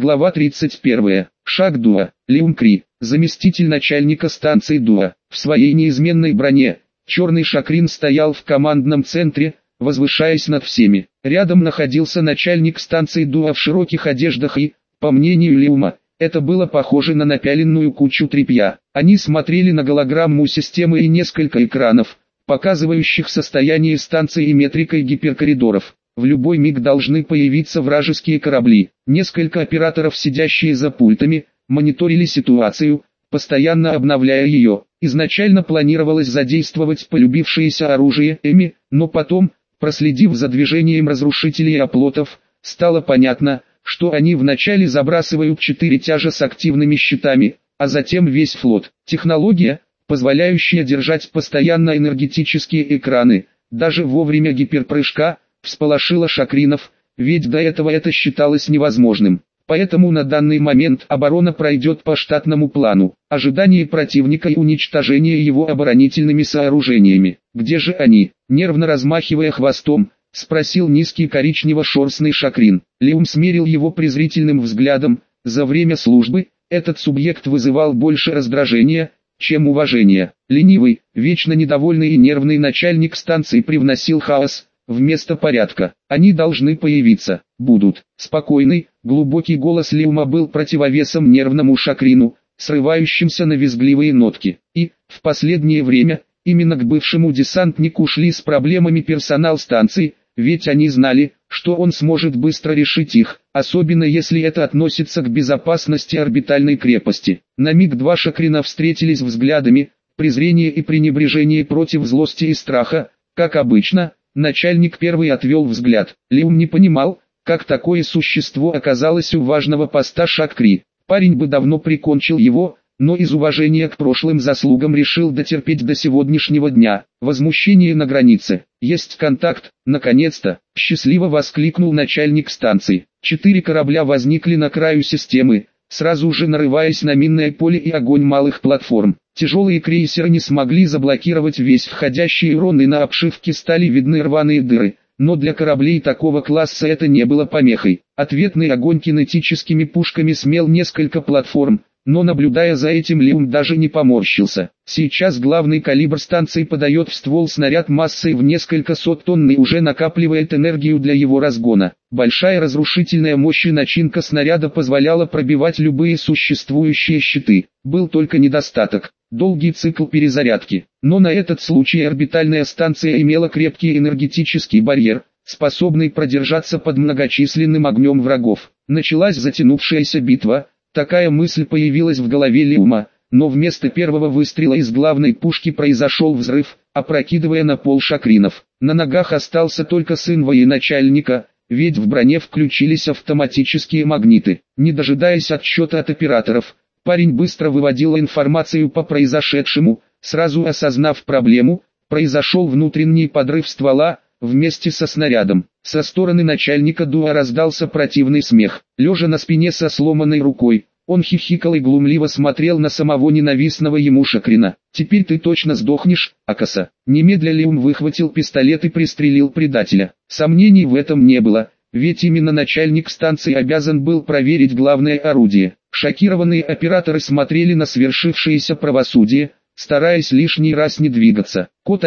Глава 31. Шаг Дуа. Леум Кри, заместитель начальника станции Дуа. В своей неизменной броне, черный Шакрин стоял в командном центре, возвышаясь над всеми. Рядом находился начальник станции Дуа в широких одеждах и, по мнению Леума, это было похоже на напяленную кучу тряпья. Они смотрели на голограмму системы и несколько экранов, показывающих состояние станции и метрикой гиперкоридоров. В любой миг должны появиться вражеские корабли. Несколько операторов, сидящие за пультами, мониторили ситуацию, постоянно обновляя ее. Изначально планировалось задействовать полюбившееся оружие Эми, но потом, проследив за движением разрушителей оплотов, стало понятно, что они вначале забрасывают 4 тяжа с активными щитами, а затем весь флот. Технология, позволяющая держать постоянно энергетические экраны, даже во время гиперпрыжка, всполошила Шакринов, ведь до этого это считалось невозможным. Поэтому на данный момент оборона пройдет по штатному плану. Ожидание противника и уничтожение его оборонительными сооружениями. Где же они? Нервно размахивая хвостом, спросил низкий коричнево-шерстный Шакрин. Леум смерил его презрительным взглядом. За время службы, этот субъект вызывал больше раздражения, чем уважения. Ленивый, вечно недовольный и нервный начальник станции привносил хаос вместо порядка. Они должны появиться, будут. Спокойный, глубокий голос Леума был противовесом нервному Шакрину, срывающимся на визгливые нотки. И, в последнее время, именно к бывшему десантнику шли с проблемами персонал станции, ведь они знали, что он сможет быстро решить их, особенно если это относится к безопасности орбитальной крепости. На миг два Шакрина встретились взглядами, презрение и пренебрежение против злости и страха, как обычно. Начальник первый отвел взгляд. Леум не понимал, как такое существо оказалось у важного поста Шакри. Парень бы давно прикончил его, но из уважения к прошлым заслугам решил дотерпеть до сегодняшнего дня. Возмущение на границе. Есть контакт, наконец-то, счастливо воскликнул начальник станции. 4 корабля возникли на краю системы, сразу же нарываясь на минное поле и огонь малых платформ. Тяжелые крейсеры не смогли заблокировать весь входящий урон, и на обшивке стали видны рваные дыры, но для кораблей такого класса это не было помехой. Ответный огонь кинетическими пушками смел несколько платформ, но наблюдая за этим Леум даже не поморщился. Сейчас главный калибр станции подает в ствол снаряд массой в несколько сот тонн и уже накапливает энергию для его разгона. Большая разрушительная мощь и начинка снаряда позволяла пробивать любые существующие щиты. Был только недостаток – долгий цикл перезарядки. Но на этот случай орбитальная станция имела крепкий энергетический барьер, способный продержаться под многочисленным огнем врагов. Началась затянувшаяся битва. Такая мысль появилась в голове Леума, но вместо первого выстрела из главной пушки произошел взрыв, опрокидывая на пол Шакринов. На ногах остался только сын военачальника, ведь в броне включились автоматические магниты. Не дожидаясь отсчета от операторов, парень быстро выводил информацию по произошедшему, сразу осознав проблему. Произошел внутренний подрыв ствола, вместе со снарядом. Со стороны начальника Дуа раздался противный смех. Лежа на спине со сломанной рукой, он хихикал и глумливо смотрел на самого ненавистного ему Шакрина. «Теперь ты точно сдохнешь, Акаса». Немедля Леум выхватил пистолет и пристрелил предателя. Сомнений в этом не было, ведь именно начальник станции обязан был проверить главное орудие. Шокированные операторы смотрели на свершившееся правосудие, стараясь лишний раз не двигаться. Код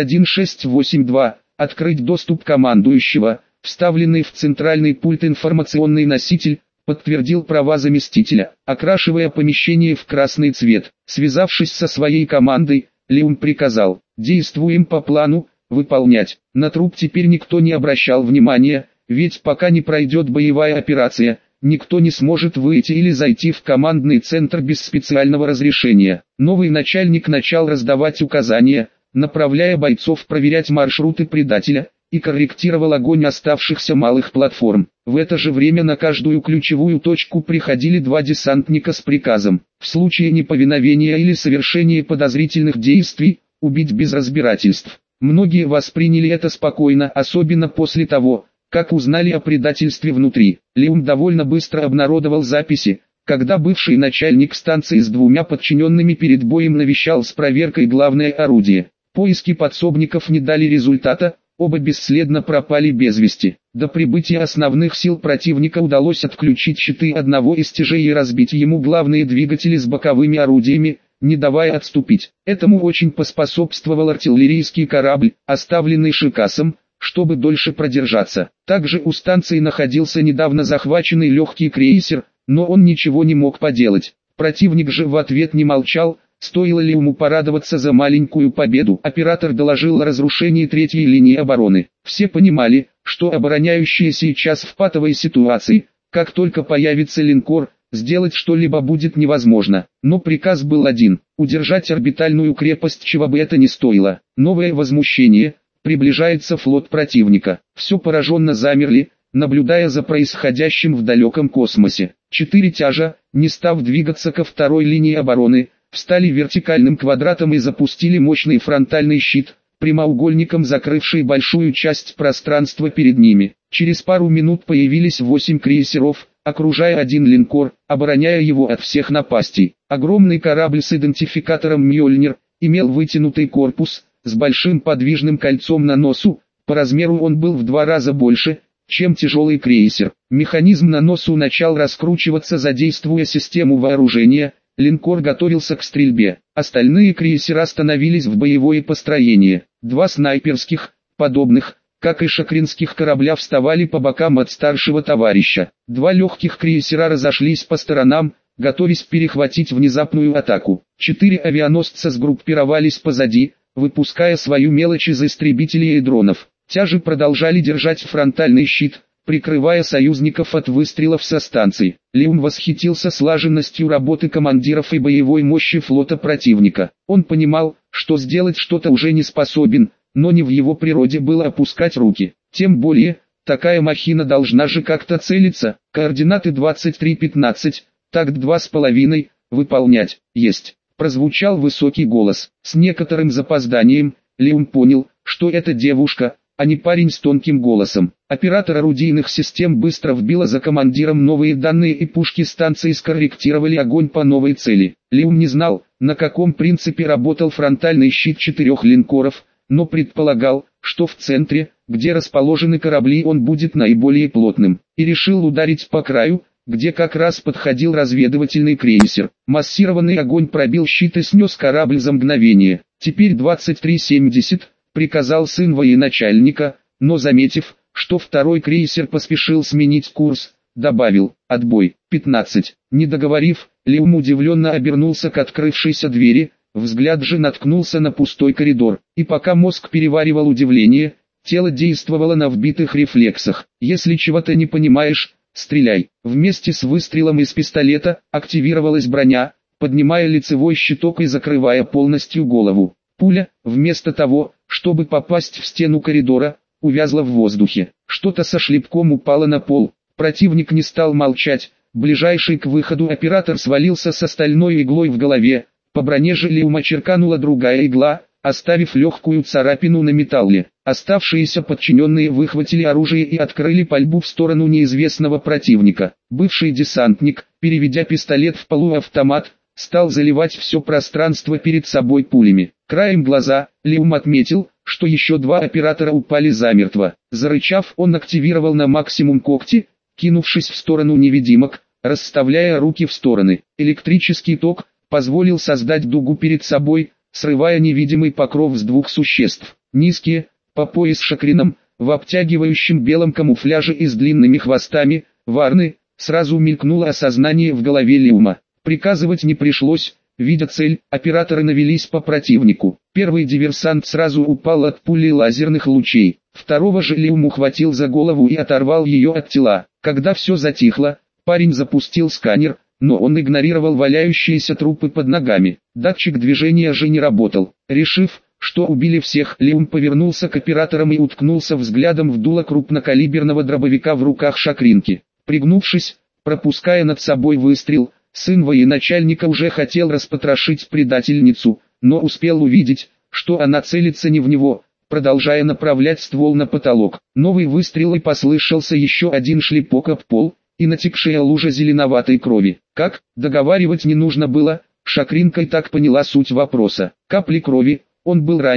1682. Открыть доступ командующего, вставленный в центральный пульт информационный носитель, подтвердил права заместителя, окрашивая помещение в красный цвет. Связавшись со своей командой, Леум приказал: «Действуем по плану, выполнять». На труп теперь никто не обращал внимания, ведь пока не пройдет боевая операция, никто не сможет выйти или зайти в командный центр без специального разрешения. Новый начальник начал раздавать указания, направляя бойцов проверять маршруты предателя, и корректировал огонь оставшихся малых платформ. В это же время на каждую ключевую точку приходили 2 десантника с приказом: в случае неповиновения или совершения подозрительных действий, убить без разбирательств. Многие восприняли это спокойно, особенно после того, как узнали о предательстве внутри. Леум довольно быстро обнародовал записи, когда бывший начальник станции с 2 подчиненными перед боем навещал с проверкой главное орудие. Поиски подсобников не дали результата, оба бесследно пропали без вести. До прибытия основных сил противника удалось отключить щиты одного из тяжей и разбить ему главные двигатели с боковыми орудиями, не давая отступить. Этому очень поспособствовал артиллерийский корабль, оставленный Шикасом, чтобы дольше продержаться. Также у станции находился недавно захваченный легкий крейсер, но он ничего не мог поделать. Противник же в ответ не молчал. Стоило ли ему порадоваться за маленькую победу? Оператор доложил о разрушении третьей линии обороны. Все понимали, что обороняющие сейчас в патовой ситуации, как только появится линкор, сделать что-либо будет невозможно. Но приказ был один – удержать орбитальную крепость, чего бы это ни стоило. Новое возмущение – приближается флот противника. Все пораженно замерли, наблюдая за происходящим в далеком космосе. 4 тяжа, не став двигаться ко второй линии обороны, встали вертикальным квадратом и запустили мощный фронтальный щит, прямоугольником закрывший большую часть пространства перед ними. Через пару минут появились 8 крейсеров, окружая один линкор, обороняя его от всех напастей. Огромный корабль с идентификатором «Мьёльнир» имел вытянутый корпус, с большим подвижным кольцом на носу, по размеру он был в 2 раза больше, чем тяжелый крейсер. Механизм на носу начал раскручиваться, задействуя систему вооружения. Линкор готовился к стрельбе. Остальные крейсера становились в боевое построение. 2 снайперских, подобных, как и шакринских корабля, вставали по бокам от старшего товарища. 2 легких крейсера разошлись по сторонам, готовясь перехватить внезапную атаку. 4 авианосца сгруппировались позади, выпуская свою мелочь из истребителей и дронов. Тяжи продолжали держать фронтальный щит, прикрывая союзников от выстрелов со станций. Лиум восхитился слаженностью работы командиров и боевой мощи флота противника. Он понимал, что сделать что-то уже не способен, но не в его природе было опускать руки. Тем более, такая махина должна же как-то целиться. Координаты 23:15, такт 2,5, выполнять, есть. Прозвучал высокий голос. С некоторым запозданием, Лиум понял, что это девушка, а не парень с тонким голосом. Оператор орудийных систем быстро вбила за командиром новые данные, и пушки станции скорректировали огонь по новой цели. Лиум не знал, на каком принципе работал фронтальный щит 4 линкоров, но предполагал, что в центре, где расположены корабли, он будет наиболее плотным, и решил ударить по краю, где как раз подходил разведывательный крейсер. Массированный огонь пробил щит и снес корабль за мгновение. Теперь 23:70, приказал сын военачальника, но заметив, что второй крейсер поспешил сменить курс, добавил: «Отбой». 15. Не договорив, Лиум удивленно обернулся к открывшейся двери, взгляд же наткнулся на пустой коридор. И пока мозг переваривал удивление, тело действовало на вбитых рефлексах. Если чего-то не понимаешь, стреляй. Вместе с выстрелом из пистолета активировалась броня, поднимая лицевой щиток и закрывая полностью голову. Пуля, вместо того, чтобы попасть в стену коридора, увязла в воздухе. Что-то со шлепком упало на пол. Противник не стал молчать. Ближайший к выходу оператор свалился с стальной иглой в голове. По броне же Лиума черканула другая игла, оставив легкую царапину на металле. Оставшиеся подчиненные выхватили оружие и открыли пальбу в сторону неизвестного противника. Бывший десантник, переведя пистолет в полуавтомат, стал заливать все пространство перед собой пулями. Краем глаза, Лиум отметил, что еще 2 оператора упали замертво. Зарычав, он активировал на максимум когти, кинувшись в сторону невидимок, расставляя руки в стороны. Электрический ток позволил создать дугу перед собой, срывая невидимый покров с 2 существ. Низкие, по пояс шакрином, в обтягивающем белом камуфляже и с длинными хвостами, варны, сразу мелькнуло осознание в голове Лиума. Приказывать не пришлось, видя цель, операторы навелись по противнику. Первый диверсант сразу упал от пули лазерных лучей. Второго же Лиум ухватил за голову и оторвал ее от тела. Когда все затихло, парень запустил сканер, но он игнорировал валяющиеся трупы под ногами. Датчик движения же не работал. Решив, что убили всех, Лиум повернулся к операторам и уткнулся взглядом в дуло крупнокалиберного дробовика в руках шакринки. Пригнувшись, пропуская над собой выстрел, сын военачальника уже хотел распотрошить предательницу, но успел увидеть, что она целится не в него, продолжая направлять ствол на потолок. Новый выстрел, и послышался еще один шлепок об пол, и натекшая лужа зеленоватой крови. Как, договаривать не нужно было, шакринка и так поняла суть вопроса. Капли крови, он был ранен,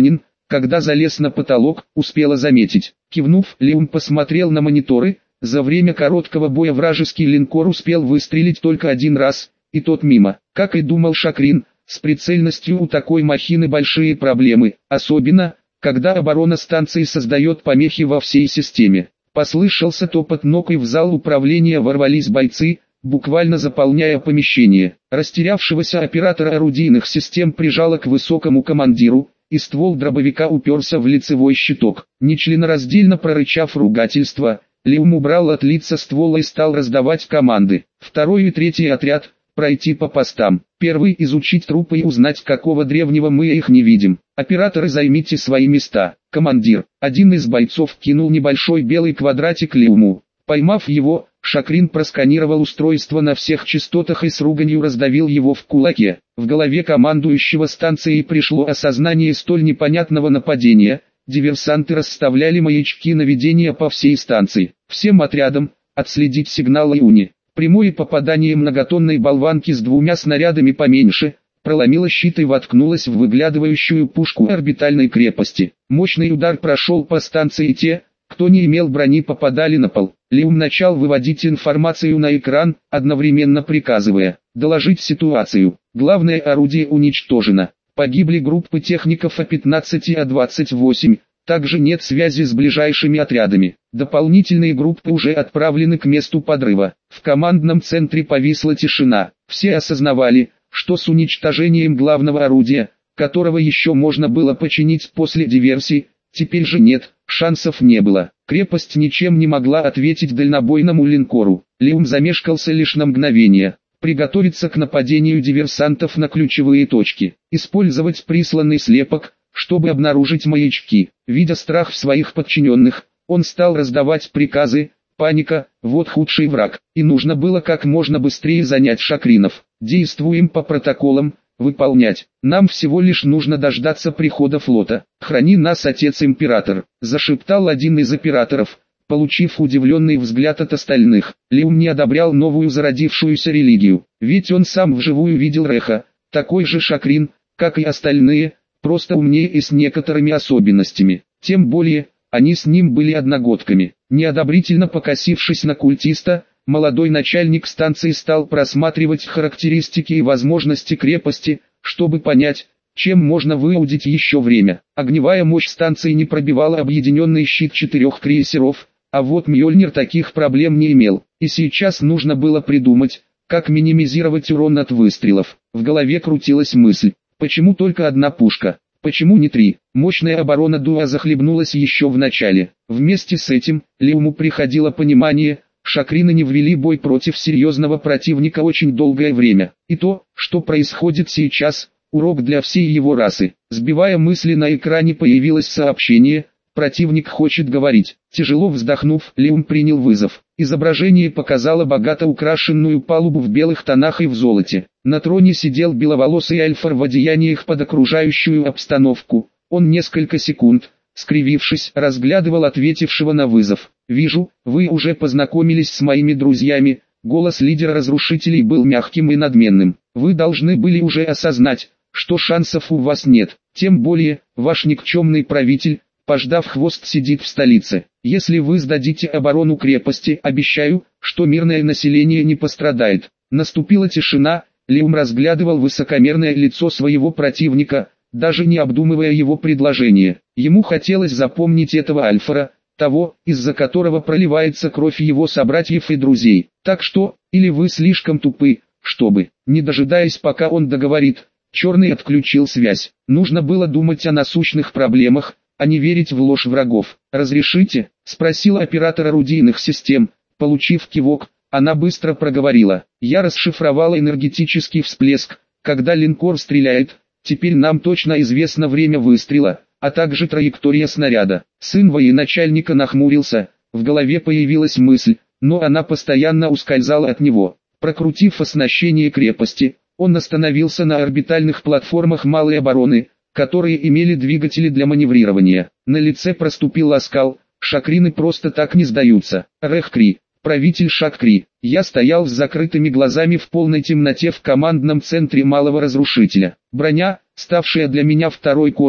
Когда залез на потолок, успела заметить. Кивнув, Леум посмотрел на мониторы. За время короткого боя вражеский линкор успел выстрелить только один раз, и тот мимо. Как и думал Шакрин, с прицельностью у такой махины большие проблемы, особенно, когда оборона станции создает помехи во всей системе. Послышался топот ног, и в зал управления ворвались бойцы, буквально заполняя помещение. Растерявшегося оператора орудийных систем прижало к высокому командиру, и ствол дробовика уперся в лицевой щиток. Нечленораздельно прорычав ругательство, Леум убрал от лица ствола и стал раздавать команды. Второй и третий отряд – пройти по постам. Первый – изучить трупы и узнать, какого древнего мы их не видим. Операторы, займите свои места. Командир. Один из бойцов кинул небольшой белый квадратик Леуму. Поймав его, Шакрин просканировал устройство на всех частотах и с руганью раздавил его в кулаке. В голове командующего станцией пришло осознание столь непонятного нападения. Диверсанты расставляли маячки наведения по всей станции. Всем отрядам отследить сигнал Иуни. Прямое попадание многотонной болванки с двумя снарядами поменьше проломило щит и воткнулось в выглядывающую пушку орбитальной крепости. Мощный удар прошел по станции, и те, кто не имел брони, попадали на пол. Леум начал выводить информацию на экран, одновременно приказывая доложить ситуацию. Главное орудие уничтожено. Погибли группы техников А-15 и А-28, также нет связи с ближайшими отрядами. Дополнительные группы уже отправлены к месту подрыва. В командном центре повисла тишина. Все осознавали, что с уничтожением главного орудия, которого еще можно было починить после диверсии, теперь же нет, шансов не было. Крепость ничем не могла ответить дальнобойному линкору. Леум замешкался лишь на мгновение. Приготовиться к нападению диверсантов на ключевые точки. Использовать присланный слепок, чтобы обнаружить маячки. Видя страх в своих подчиненных, он стал раздавать приказы. Паника – вот худший враг. И нужно было как можно быстрее занять Шакринов. Действуем по протоколам, выполнять. Нам всего лишь нужно дождаться прихода флота. Храни нас, отец-император, зашептал один из операторов, получив удивленный взгляд от остальных. Леум не одобрял новую зародившуюся религию, ведь он сам вживую видел Реха, такой же Шакрин, как и остальные, просто умнее и с некоторыми особенностями. Тем более, они с ним были одногодками. Неодобрительно покосившись на культиста, молодой начальник станции стал просматривать характеристики и возможности крепости, чтобы понять, чем можно выудить еще время. Огневая мощь станции не пробивала объединенный щит 4 крейсеров, а вот Мьёльнир таких проблем не имел. И сейчас нужно было придумать, как минимизировать урон от выстрелов. В голове крутилась мысль, почему только одна пушка? Почему не 3? Мощная оборона Дуа захлебнулась еще в начале. Вместе с этим, Леуму приходило понимание, Шакрины не ввели бой против серьезного противника очень долгое время. И то, что происходит сейчас, урок для всей его расы. Сбивая мысли, на экране появилось сообщение: противник хочет говорить. Тяжело вздохнув, Леум принял вызов. Изображение показало богато украшенную палубу в белых тонах и в золоте. На троне сидел беловолосый альфар в одеяниях под окружающую обстановку. Он несколько секунд, скривившись, разглядывал ответившего на вызов. «Вижу, вы уже познакомились с моими друзьями». Голос лидера разрушителей был мягким и надменным. «Вы должны были уже осознать, что шансов у вас нет. Тем более, ваш никчемный правитель, пождав хвост, сидит в столице. Если вы сдадите оборону крепости, обещаю, что мирное население не пострадает». Наступила тишина. Леум разглядывал высокомерное лицо своего противника, даже не обдумывая его предложение. Ему хотелось запомнить этого альфара, того, из-за которого проливается кровь его собратьев и друзей. Так что, или вы слишком тупы, чтобы, не дожидаясь пока он договорит, Черный отключил связь. Нужно было думать о насущных проблемах, а не верить в ложь врагов. «Разрешите?» – спросил оператор орудийных систем. Получив кивок, она быстро проговорила: «Я расшифровала энергетический всплеск, когда линкор стреляет. Теперь нам точно известно время выстрела, а также траектория снаряда». Сын военачальника нахмурился, в голове появилась мысль, но она постоянно ускользала от него. Прокрутив оснащение крепости, он остановился на орбитальных платформах малой обороны, которые имели двигатели для маневрирования. На лице проступил оскал. Шакрины просто так не сдаются. Рехкри, правитель Шаккри. Я стоял с закрытыми глазами в полной темноте в командном центре малого разрушителя. Броня, ставшая для меня второй кожей,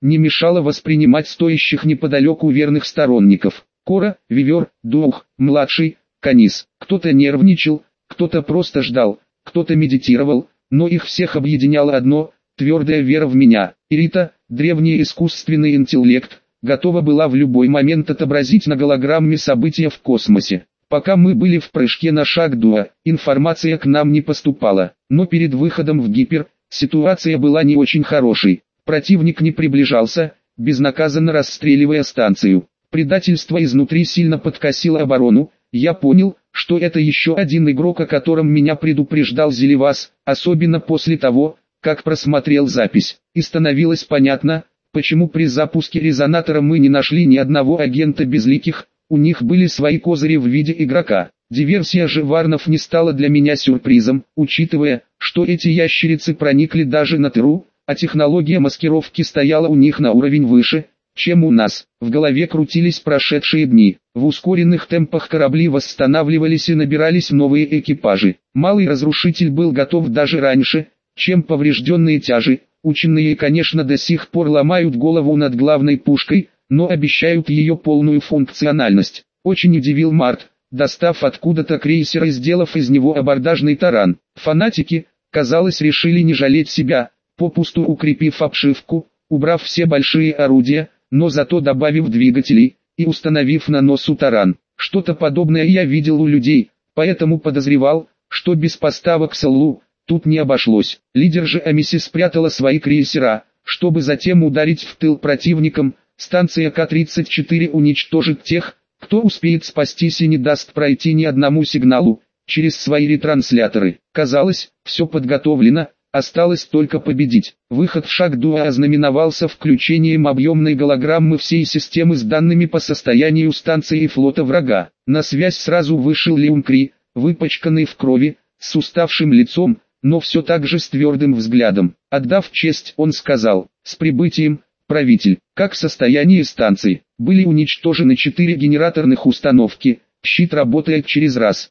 не мешало воспринимать стоящих неподалеку верных сторонников. Кора, Вивер, Дух, Младший, Канис. Кто-то нервничал, кто-то просто ждал, кто-то медитировал, но их всех объединяло одно – твердая вера в меня. Ирита, древний искусственный интеллект, готова была в любой момент отобразить на голограмме события в космосе. Пока мы были в прыжке на Шаг-2, информация к нам не поступала, но перед выходом в гипер, ситуация была не очень хорошей. Противник не приближался, безнаказанно расстреливая станцию. Предательство изнутри сильно подкосило оборону. Я понял, что это еще один игрок, о котором меня предупреждал Зелевас, особенно после того, как просмотрел запись. И становилось понятно, почему при запуске резонатора мы не нашли ни одного агента безликих. У них были свои козыри в виде игрока. Диверсия же Варнов не стала для меня сюрпризом, учитывая, что эти ящерицы проникли даже на ТРУ, а технология маскировки стояла у них на уровень выше, чем у нас. В голове крутились прошедшие дни. В ускоренных темпах корабли восстанавливались и набирались новые экипажи. Малый разрушитель был готов даже раньше, чем поврежденные тяжи. Ученые, конечно, до сих пор ломают голову над главной пушкой, но обещают ее полную функциональность. Очень удивил Март, достав откуда-то крейсер и сделав из него абордажный таран. Фанатики, казалось, решили не жалеть себя, попусту укрепив обшивку, убрав все большие орудия, но зато добавив двигателей и установив на носу таран. Что-то подобное я видел у людей, поэтому подозревал, что без поставок СЛУ тут не обошлось. Лидер же Амиси спрятала свои крейсера, чтобы затем ударить в тыл противникам. Станция К-34 уничтожит тех, кто успеет спастись и не даст пройти ни одному сигналу через свои ретрансляторы. Казалось, все подготовлено, осталось только победить. Выход в Шаг-2 ознаменовался включением объемной голограммы всей системы с данными по состоянию станции и флота врага. На связь сразу вышел Леункри, выпачканный в крови, с уставшим лицом, но все так же с твердым взглядом. Отдав честь, он сказал: «С прибытием, правитель. Как состояние станции? Были уничтожены 4 генераторных установки, щит работает через раз,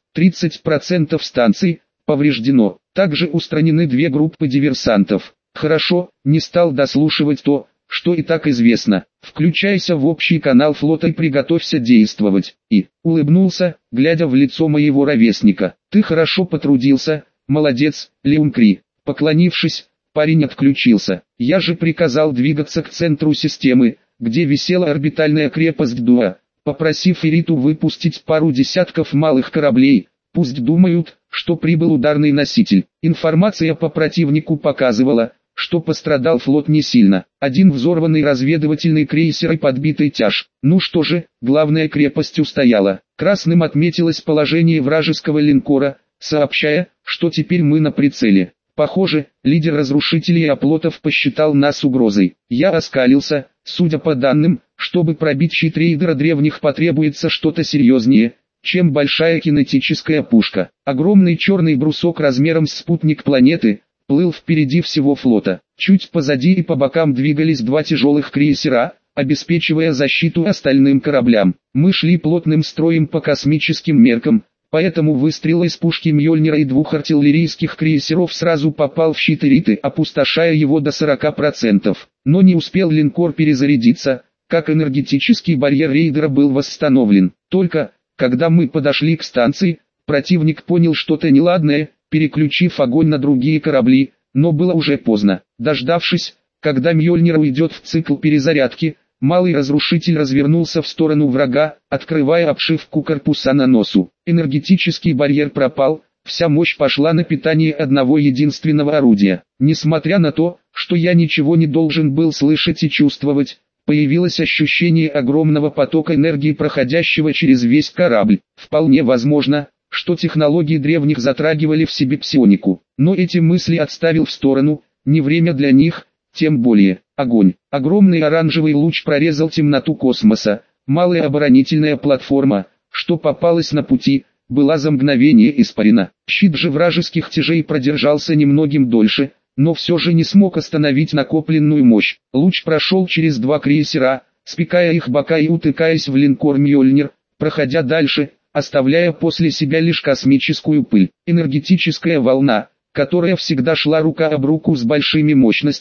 30% станций повреждено. Также устранены 2 группы диверсантов. Хорошо», не стал дослушивать то, что и так известно. «Включайся в общий канал флота и приготовься действовать». И улыбнулся, глядя в лицо моего ровесника. «Ты хорошо потрудился, молодец, Леункри». Поклонившись, парень отключился. Я же приказал двигаться к центру системы, где висела орбитальная крепость Дуа, попросив Ириту выпустить пару десятков малых кораблей. Пусть думают, что прибыл ударный носитель. Информация по противнику показывала, что пострадал флот не сильно. Один взорванный разведывательный крейсер и подбитый тяж. Ну что же, главная крепость устояла. Красным отметилось положение вражеского линкора, сообщая, что теперь мы на прицеле. Похоже, лидер разрушителей оплотов посчитал нас угрозой. Я оскалился, судя по данным, чтобы пробить щит рейдера древних потребуется что-то серьезнее, чем большая кинетическая пушка. Огромный черный брусок размером с спутник планеты плыл впереди всего флота. Чуть позади и по бокам двигались 2 тяжелых крейсера, обеспечивая защиту остальным кораблям. Мы шли плотным строем по космическим меркам, поэтому выстрел из пушки Мьёльнира и 2 артиллерийских крейсеров сразу попал в щит Ириты, опустошая его до 40%. Но не успел линкор перезарядиться, как энергетический барьер рейдера был восстановлен. Только, когда мы подошли к станции, противник понял что-то неладное, переключив огонь на другие корабли, но было уже поздно. Дождавшись, когда Мьёльнир уйдет в цикл перезарядки, малый разрушитель развернулся в сторону врага, открывая обшивку корпуса на носу. Энергетический барьер пропал, вся мощь пошла на питание одного единственного орудия. Несмотря на то, что я ничего не должен был слышать и чувствовать, появилось ощущение огромного потока энергии, проходящего через весь корабль. Вполне возможно, что технологии древних затрагивали в себе псионику. Но эти мысли отставил в сторону, не время для них, тем более. Огонь. Огромный оранжевый луч прорезал темноту космоса. Малая оборонительная платформа, что попалась на пути, была за мгновение испарена. Щит же вражеских тяжей продержался немногим дольше, но все же не смог остановить накопленную мощь. Луч прошел через 2 крейсера, спекая их бока и утыкаясь в линкор Мьёльнир, проходя дальше, оставляя после себя лишь космическую пыль. Энергетическая волна, которая всегда шла рука об руку с большими мощностями,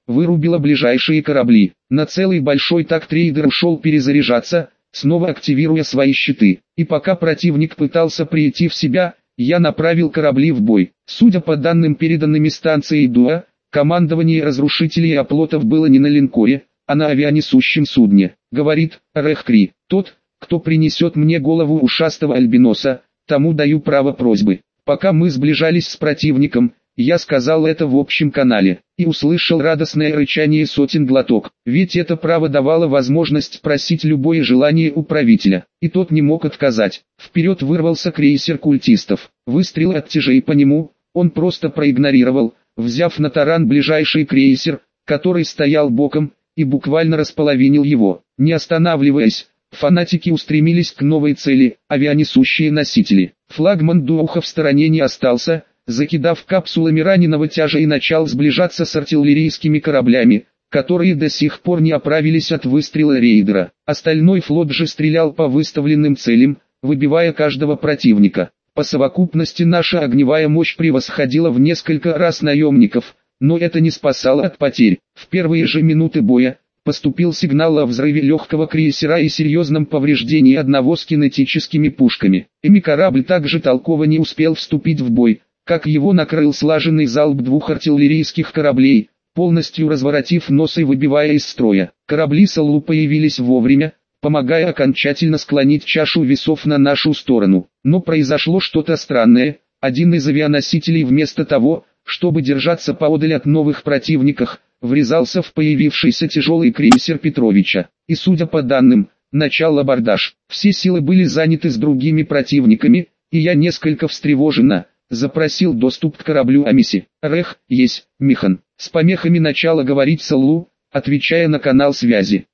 вырубила ближайшие корабли. На целый большой так-трейдер ушел перезаряжаться, снова активируя свои щиты. И пока противник пытался прийти в себя, я направил корабли в бой. Судя по данным, переданными станцией Дуа, командование разрушителей и оплотов было не на линкоре, а на авианесущем судне. Говорит Рехкри: тот, кто принесет мне голову ушастого альбиноса, тому даю право просьбы. Пока мы сближались с противником, я сказал это в общем канале, и услышал радостное рычание сотен глоток, ведь это право давало возможность просить любое желание у правителя, и тот не мог отказать. Вперед вырвался крейсер культистов. Выстрел от тяжей по нему он просто проигнорировал, взяв на таран ближайший крейсер, который стоял боком, и буквально располовинил его. Не останавливаясь, фанатики устремились к новой цели – авианесущие носители. Флагман Духа в стороне не остался, закидав капсулами раненого тяжа, и начал сближаться с артиллерийскими кораблями, которые до сих пор не оправились от выстрела рейдера. Остальной флот же стрелял по выставленным целям, выбивая каждого противника. По совокупности наша огневая мощь превосходила в несколько раз наемников, но это не спасало от потерь. В первые же минуты боя поступил сигнал о взрыве легкого крейсера и серьезном повреждении одного с кинетическими пушками. Корабль также толково не успел вступить в бой, как его накрыл слаженный залп двух артиллерийских кораблей, полностью разворотив нос и выбивая из строя. Корабли Саллу появились вовремя, помогая окончательно склонить чашу весов на нашу сторону. Но произошло что-то странное. Один из авианосителей вместо того, чтобы держаться поодаль от новых противников, врезался в появившийся тяжелый крейсер Петровича. И судя по данным, начал абордаж. Все силы были заняты с другими противниками, и я несколько встревоженно запросил доступ к кораблю Амиси. Рех, есть, Михан. С помехами начала говорить Саллу, отвечая на канал связи.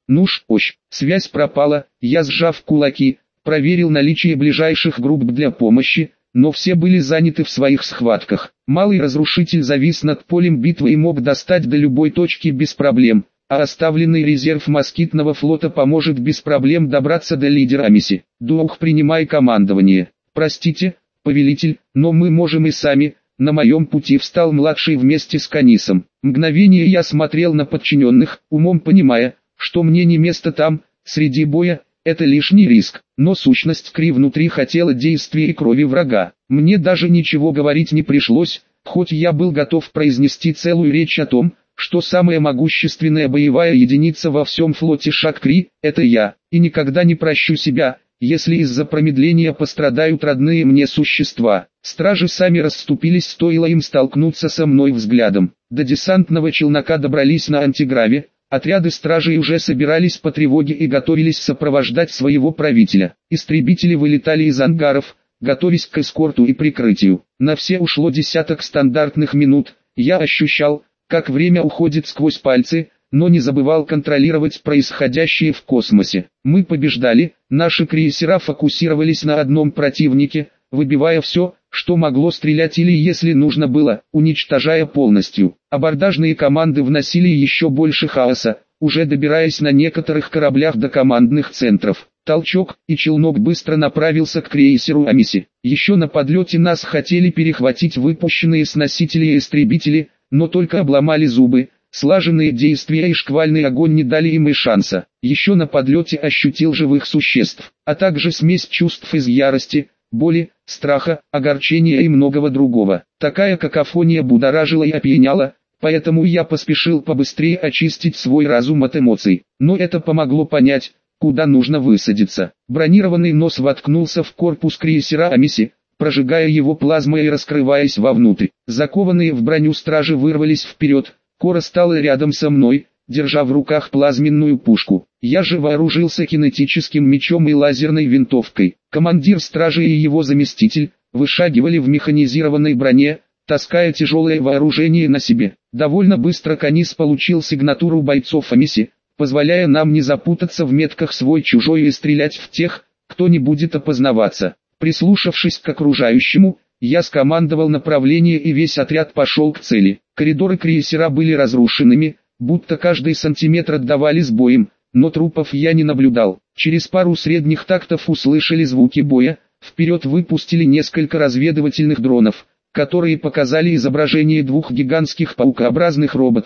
Связь пропала. Я, сжав кулаки, проверил наличие ближайших групп для помощи, но все были заняты в своих схватках. Малый разрушитель завис над полем битвы и мог достать до любой точки без проблем, а оставленный резерв москитного флота поможет без проблем добраться до лидера Амиси. Дух, принимай командование. Простите, повелитель, но мы можем и сами. На моем пути встал младший вместе с Канисом. Мгновение я смотрел на подчиненных, умом понимая, что мне не место там, среди боя. Это лишний риск, но сущность Кри внутри хотела действия и крови врага. Мне даже ничего говорить не пришлось, хоть я был готов произнести целую речь о том, что самая могущественная боевая единица во всем флоте Шак-Кри – это я, и никогда не прощу себя, если из-за промедления пострадают родные мне существа. Стражи сами расступились, стоило им столкнуться со мной взглядом. До десантного челнока добрались на антиграве. Отряды стражей уже собирались по тревоге и готовились сопровождать своего правителя. Истребители вылетали из ангаров, готовясь к эскорту и прикрытию. На все ушло десяток стандартных минут. Я ощущал, как время уходит сквозь пальцы, но не забывал контролировать происходящее в космосе. Мы побеждали, наши крейсера фокусировались на одном противнике, выбивая все, что могло стрелять или, если нужно было, уничтожая полностью. Абордажные команды вносили еще больше хаоса, уже добираясь на некоторых кораблях до командных центров. Толчок, и челнок быстро направился к крейсеру Амиси. Еще на подлете нас хотели перехватить выпущенные с носителей истребители, но только обломали зубы. Слаженные действия и шквальный огонь не дали им и шанса. Еще на подлете ощутил живых существ, а также смесь чувств из ярости, боли, страха, огорчения и многого другого. Такая какофония будоражила и опьяняла, поэтому я поспешил побыстрее очистить свой разум от эмоций. Но это помогло понять, куда нужно высадиться. Бронированный нос воткнулся в корпус крейсера Амиси, прожигая его плазмой и раскрываясь вовнутрь. Закованные в броню стражи вырвались вперед. Кора стала рядом со мной, держа в руках плазменную пушку. Я же вооружился кинетическим мечом и лазерной винтовкой. Командир стражи и его заместитель вышагивали в механизированной броне, таская тяжелое вооружение на себе. Довольно быстро Канис получил сигнатуру бойцов Амиси, позволяя нам не запутаться в метках свой-чужой и стрелять в тех, кто не будет опознаваться. Прислушавшись к окружающему, я скомандовал направление, и весь отряд пошел к цели. Коридоры крейсера были разрушенными, будто каждый сантиметр отдавали сбоем, но трупов я не наблюдал. Через пару средних тактов услышали звуки боя, вперед выпустили несколько разведывательных дронов, которые показали изображение двух гигантских паукообразных роботов,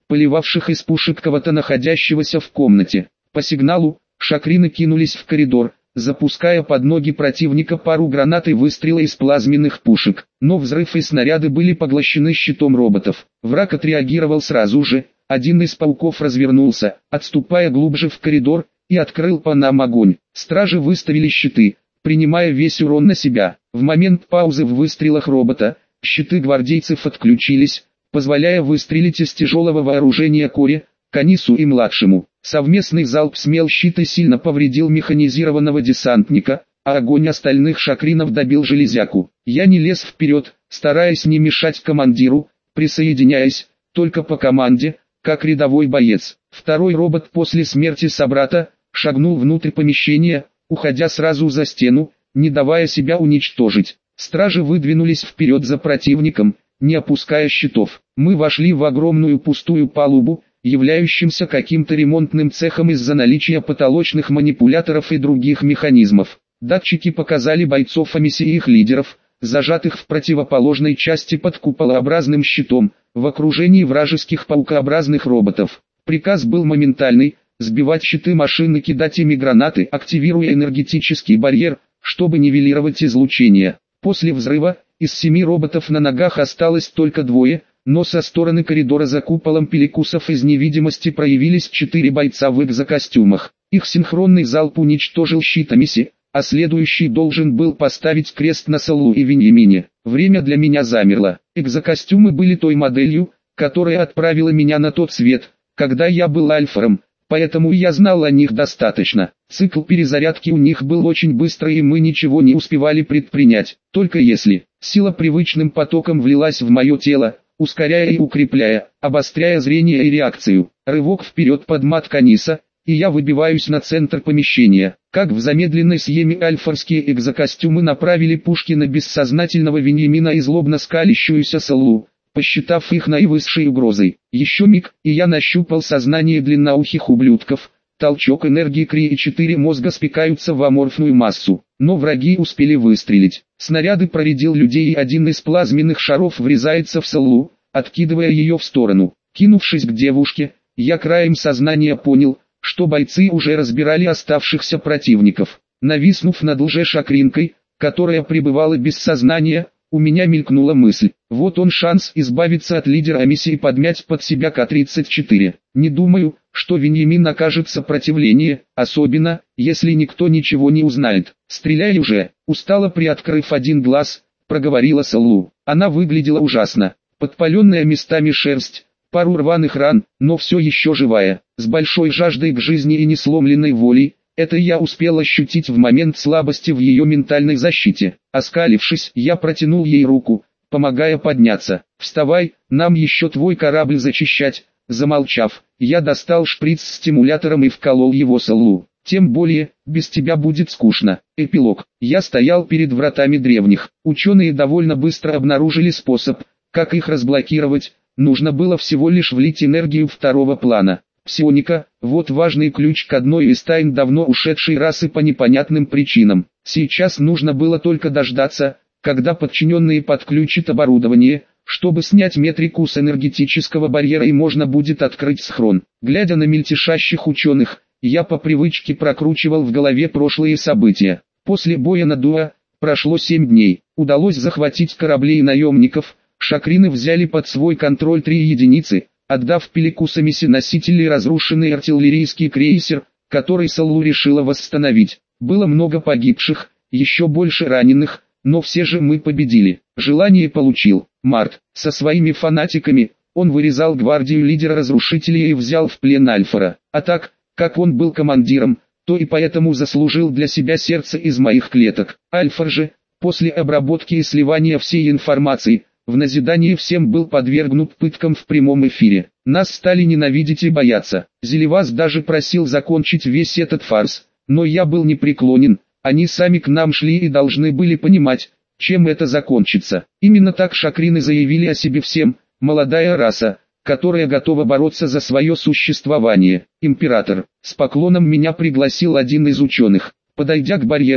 поливавших из пушек кого-то находящегося в комнате. По сигналу, шакрины кинулись в коридор, запуская под ноги противника пару гранат и выстрела из плазменных пушек. Но взрыв и снаряды были поглощены щитом роботов. Враг отреагировал сразу же. Один из пауков развернулся, отступая глубже в коридор, и открыл по нам огонь. Стражи выставили щиты, принимая весь урон на себя. В момент паузы в выстрелах робота, щиты гвардейцев отключились, позволяя выстрелить из тяжелого вооружения Коре, Канису и младшему. Совместный залп смел щит и сильно повредил механизированного десантника, а огонь остальных шакринов добил железяку. Я не лез вперед, стараясь не мешать командиру, присоединяясь, только по команде, как рядовой боец. Второй робот после смерти собрата, шагнул внутрь помещения, уходя сразу за стену, не давая себя уничтожить. Стражи выдвинулись вперед за противником, не опуская щитов. Мы вошли в огромную пустую палубу, являющимся каким-то ремонтным цехом из-за наличия потолочных манипуляторов и других механизмов. Датчики показали бойцов Амиси и их лидеров, зажатых в противоположной части под куполообразным щитом, в окружении вражеских паукообразных роботов. Приказ был моментальный: сбивать щиты машин и кидать ими гранаты, активируя энергетический барьер, чтобы нивелировать излучение. После взрыва, из 7 роботов на ногах осталось только 2, но со стороны коридора за куполом пеликусов из невидимости проявились 4 бойца в экзокостюмах. Их синхронный залп уничтожил щит Амиси, а следующий должен был поставить крест на Салу и Виньямине. Время для меня замерло. Экзокостюмы были той моделью, которая отправила меня на тот свет, когда я был альфаром, поэтому я знал о них достаточно. Цикл перезарядки у них был очень быстрый, и мы ничего не успевали предпринять, только если сила привычным потоком влилась в мое тело, ускоряя и укрепляя, обостряя зрение и реакцию. Рывок вперед под мат Каниса, и я выбиваюсь на центр помещения. Как в замедленной съеме альфарские экзокостюмы направили пушки на бессознательного Виньямина и злобно скалящуюся Салу, посчитав их наивысшей угрозой. Еще миг, и я нащупал сознание длинноухих ублюдков. Толчок энергии Кри и 4 мозга спекаются в аморфную массу. Но враги успели выстрелить. Снаряды проредил людей, и один из плазменных шаров врезается в Салу, откидывая ее в сторону. Кинувшись к девушке, я краем сознания понял, что бойцы уже разбирали оставшихся противников. Нависнув над лже-шакринкой, которая пребывала без сознания, у меня мелькнула мысль: вот он шанс избавиться от лидера Амиси и подмять под себя К-34. Не думаю, что Виньямин окажет сопротивление, особенно, если никто ничего не узнает. «Стреляй уже!» Устало приоткрыв один глаз, проговорила Салу. Она выглядела ужасно. Подпаленная местами шерсть, пару рваных ран, но все еще живая, с большой жаждой к жизни и несломленной волей. Это я успел ощутить в момент слабости в ее ментальной защите. Оскалившись, я протянул ей руку, помогая подняться. «Вставай, нам еще твой корабль зачищать». Замолчав, я достал шприц с стимулятором и вколол его Салу. «Тем более, без тебя будет скучно». Эпилог. Я стоял перед вратами древних. Ученые довольно быстро обнаружили способ, как их разблокировать. Нужно было всего лишь влить энергию второго плана. Псионика – вот важный ключ к одной из тайн давно ушедшей расы по непонятным причинам. Сейчас нужно было только дождаться, когда подчиненные подключат оборудование, чтобы снять метрику с энергетического барьера, и можно будет открыть схрон. Глядя на мельтешащих ученых, я по привычке прокручивал в голове прошлые события. После боя на Дуа прошло 7 дней. Удалось захватить корабли и наемников. Шакрины взяли под свой контроль 3 единицы, отдав Пеликус Амиси носителей разрушенный артиллерийский крейсер, который Салу решила восстановить. Было много погибших, еще больше раненых, но все же мы победили. Желание получил. Март, со своими фанатиками, он вырезал гвардию лидера разрушителей и взял в плен Альфара. А так, как он был командиром, то и поэтому заслужил для себя сердце из моих клеток. Альфар же, после обработки и сливания всей информации, в назидание всем был подвергнут пыткам в прямом эфире. Нас стали ненавидеть и бояться. Зелевас даже просил закончить весь этот фарс, но я был непреклонен. Они сами к нам шли и должны были понимать, чем это закончится. Именно так шакрины заявили о себе всем: молодая раса, которая готова бороться за свое существование. Император. С поклоном меня пригласил один из ученых. Подойдя к барьеру,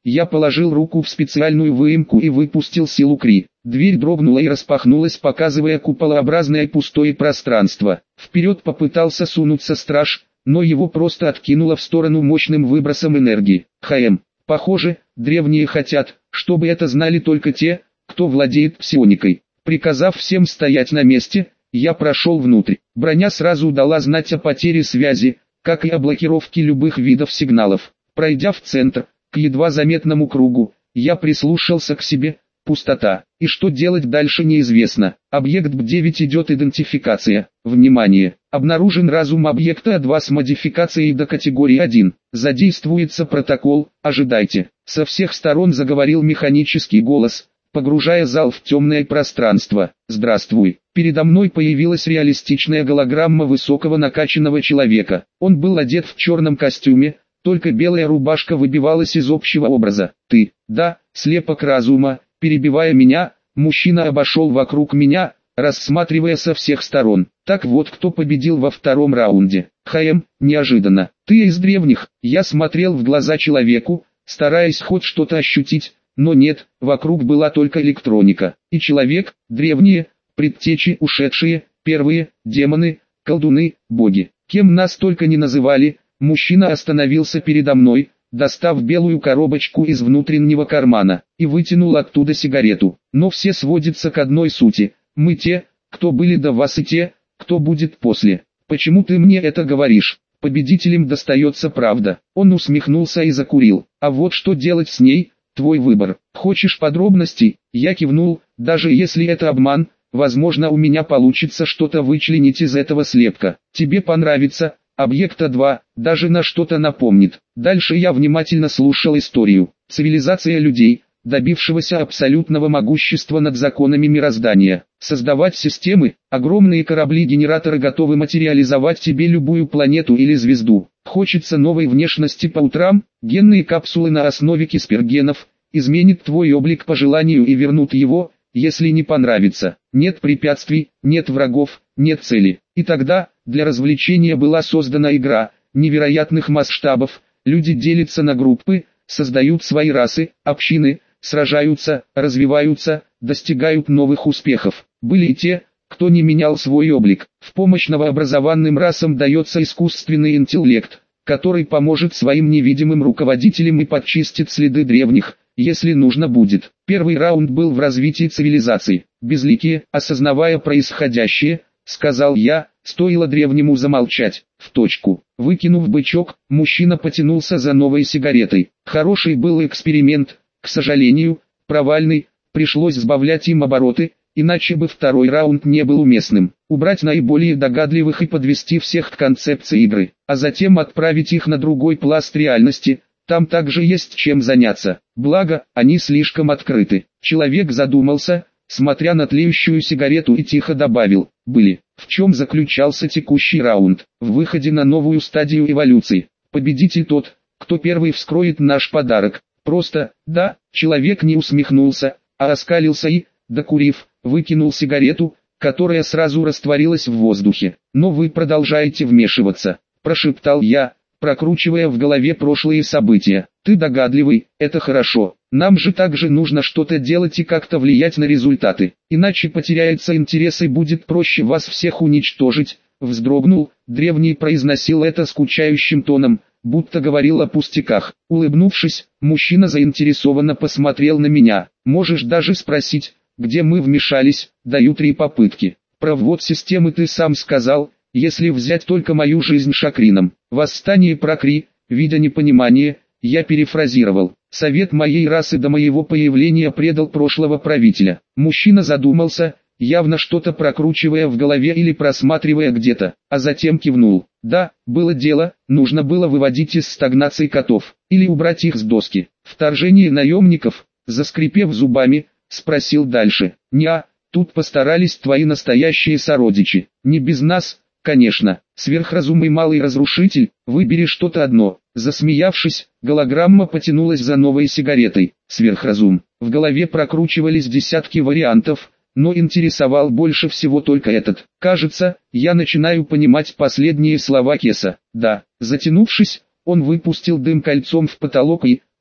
Я положил руку в специальную выемку и выпустил силу Кри. Дверь дрогнула и распахнулась, показывая куполообразное пустое пространство. Вперед попытался сунуться страж, но его просто откинуло в сторону мощным выбросом энергии. Похоже, древние хотят, чтобы это знали только те, кто владеет псионикой. Приказав всем стоять на месте, я прошел внутрь. Броня сразу дала знать о потере связи, как и о блокировке любых видов сигналов. Пройдя в центр, к едва заметному кругу, я прислушался к себе. Пустота. И что делать дальше неизвестно. Объект Б9 идет идентификация. Внимание! Обнаружен разум объекта А2 с модификацией до категории 1. Задействуется протокол. Ожидайте. Со всех сторон заговорил механический голос, погружая зал в темное пространство. Здравствуй. Передо мной появилась реалистичная голограмма высокого накачанного человека. Он был одет в черном костюме, только белая рубашка выбивалась из общего образа. Ты, да, слепок разума. Перебивая меня, мужчина обошел вокруг меня, рассматривая со всех сторон. Так вот кто победил во втором раунде. Неожиданно. Ты из древних. Я смотрел в глаза человеку, стараясь хоть что-то ощутить, но нет, вокруг была только электроника. И человек, древние, предтечи ушедшие, первые, демоны, колдуны, боги. Кем нас только не называли, мужчина остановился передо мной, достав белую коробочку из внутреннего кармана, и вытянул оттуда сигарету. Но все сводится к одной сути. Мы те, кто были до вас, и те, кто будет после. Почему ты мне это говоришь? Победителям достается правда. Он усмехнулся и закурил. А вот что делать с ней, твой выбор. Хочешь подробностей? Я кивнул. Даже если это обман, возможно, у меня получится что-то вычленить из этого слепка. Тебе понравится. Объект А2 даже на что-то напомнит. Дальше я внимательно слушал историю. Цивилизация людей, добившегося абсолютного могущества над законами мироздания. Создавать системы, огромные корабли-генераторы готовы материализовать тебе любую планету или звезду. Хочется новой внешности по утрам, генные капсулы на основе киспергенов, изменит твой облик по желанию и вернут его, если не понравится. Нет препятствий, нет врагов, нет цели. И тогда, для развлечения была создана игра невероятных масштабов. Люди делятся на группы, создают свои расы, общины, сражаются, развиваются, достигают новых успехов. Были и те, кто не менял свой облик. В помощь новообразованным расам дается искусственный интеллект, который поможет своим невидимым руководителям и подчистит следы древних, если нужно будет. Первый раунд был в развитии цивилизации. Безликие, осознавая происходящее, сказал я, стоило древнему замолчать. В точку. Выкинув бычок, мужчина потянулся за новой сигаретой. Хороший был эксперимент, к сожалению, провальный, пришлось сбавлять им обороты, иначе бы второй раунд не был уместным. Убрать наиболее догадливых и подвести всех к концепции игры, а затем отправить их на другой пласт реальности. Там также есть чем заняться, благо, они слишком открыты. Человек задумался, смотря на тлеющую сигарету, и тихо добавил: были. В чем заключался текущий раунд? В выходе на новую стадию эволюции. Победитель тот, кто первый вскроет наш подарок. Просто, да, человек не усмехнулся, а оскалился и, докурив, выкинул сигарету, которая сразу растворилась в воздухе. Но вы продолжаете вмешиваться, прошептал я, прокручивая в голове прошлые события. Ты догадливый, это хорошо. Нам же также нужно что-то делать и как-то влиять на результаты. Иначе потеряется интерес и будет проще вас всех уничтожить. Вздрогнул, древний произносил это скучающим тоном, будто говорил о пустяках. Улыбнувшись, мужчина заинтересованно посмотрел на меня. Можешь даже спросить, где мы вмешались, даю 3 попытки. Про ввод системы ты сам сказал. Если взять только мою жизнь Шакрином, восстание Прокри, видя непонимание, я перефразировал. Совет моей расы до моего появления предал прошлого правителя. Мужчина задумался, явно что-то прокручивая в голове или просматривая где-то, а затем кивнул. Да, было дело, нужно было выводить из стагнации котов, или убрать их с доски. Вторжение наемников, заскрипев зубами, спросил дальше. Неа, тут постарались твои настоящие сородичи, не без нас. Конечно, сверхразум и малый разрушитель, выбери что-то одно. Засмеявшись, голограмма потянулась за новой сигаретой. Сверхразум. В голове прокручивались десятки вариантов, но интересовал больше всего только этот. Кажется, я начинаю понимать последние слова Кеса. Да, затянувшись, он выпустил дым кольцом в потолок и,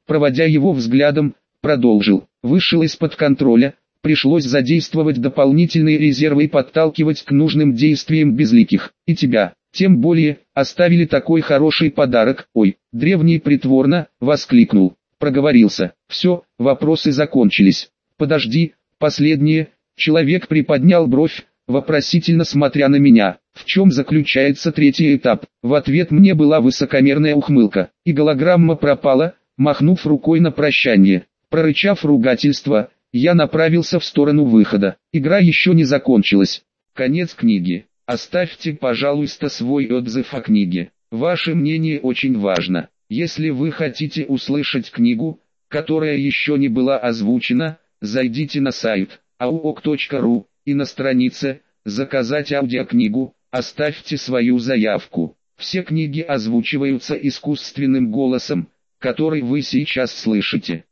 проводя его взглядом, продолжил. Вышел из-под контроля, пришлось задействовать дополнительные резервы и подталкивать к нужным действиям безликих. И тебя, тем более, оставили такой хороший подарок. Ой, древний притворно, воскликнул. Проговорился. Все, вопросы закончились. Подожди, последнее. Человек приподнял бровь, вопросительно смотря на меня. В чем заключается третий этап? В ответ мне была высокомерная ухмылка, и голограмма пропала, махнув рукой на прощание. Прорычав ругательство, я направился в сторону выхода. Игра еще не закончилась. Конец книги. Оставьте, пожалуйста, свой отзыв о книге. Ваше мнение очень важно. Если вы хотите услышать книгу, которая еще не была озвучена, зайдите на сайт auok.ru и на странице «Заказать аудиокнигу» оставьте свою заявку. Все книги озвучиваются искусственным голосом, который вы сейчас слышите.